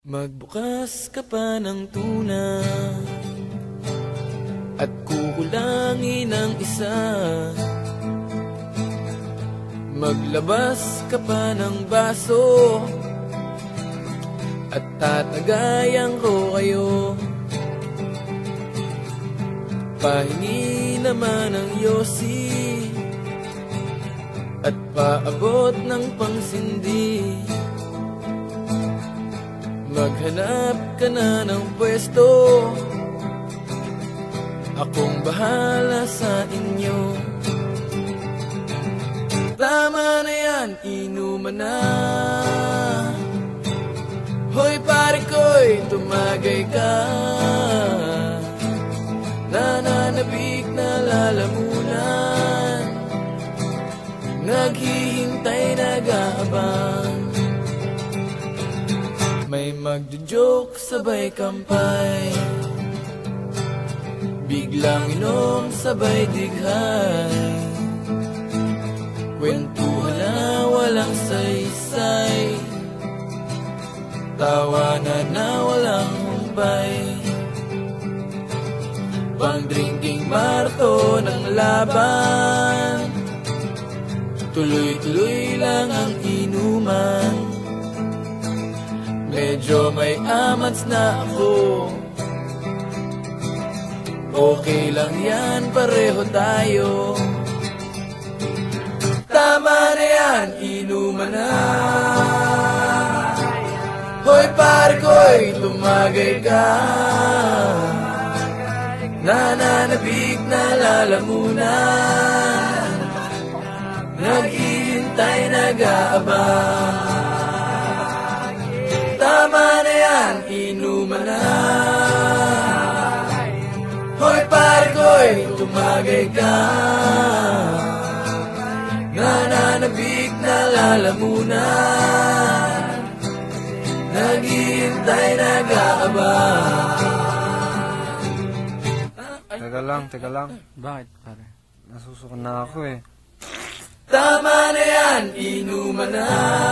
Magbukas ka pa ng tuna at kukulangin ang isa. Maglabas ka pa ng baso at tatagayan ko kayo. Pahingi naman ng yosi at paabot ng pangsindi. Maghanap ka na ng pwesto, akong bahala sa inyo. Tama na yan, inuman na. Hoy pare ko'y tumagay ka. Nananabik na lalamunan, naghihintay, nag-aabang. May magjo-joke sabay kampay, biglang inom sabay dighay. Kwentuhan na walang saysay, tawanan na walang humpay. Pang-drinking marto ng laban, tuloy-tuloy lang ang inuman. Medyo may amats na ako, okay lang yan, pareho tayo. Tama na yan, inuman na. Hoy pare ko'y tumagay ka. Nananabik na lalamunan, naghihintay, nag-aabang. Tama na yan, inuman na. Hoy pare ko'y tumagay ka. Nananabik na lalamunan, naghihintay, nag-aabang. Teka lang. Bakit, pare? Nasusukan na ako eh. Tama na yan, inuman na.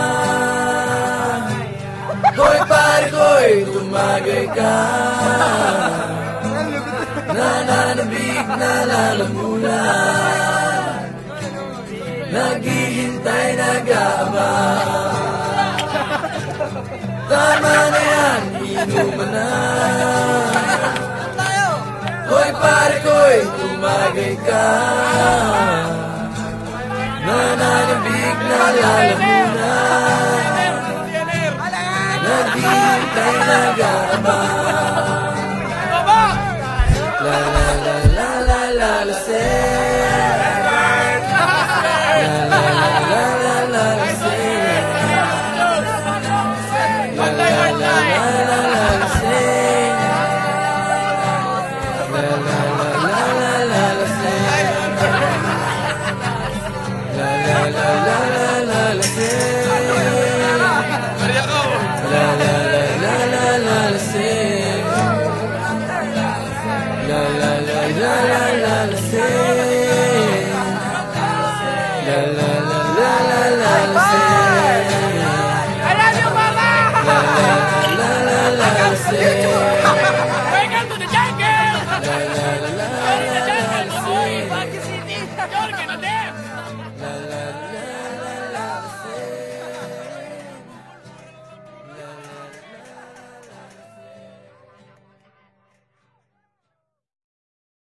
Hoy pare ko'y tumagay ka. Nananabik na lalamunan, naghihintay, nag-aabang. Tama na yan, inuman na. Hoy pare ko'y tumagay ka. Nananabik na lalamunan, naghihintay, nag-aabang. La la la la la la la say. La la la la la la say. La la la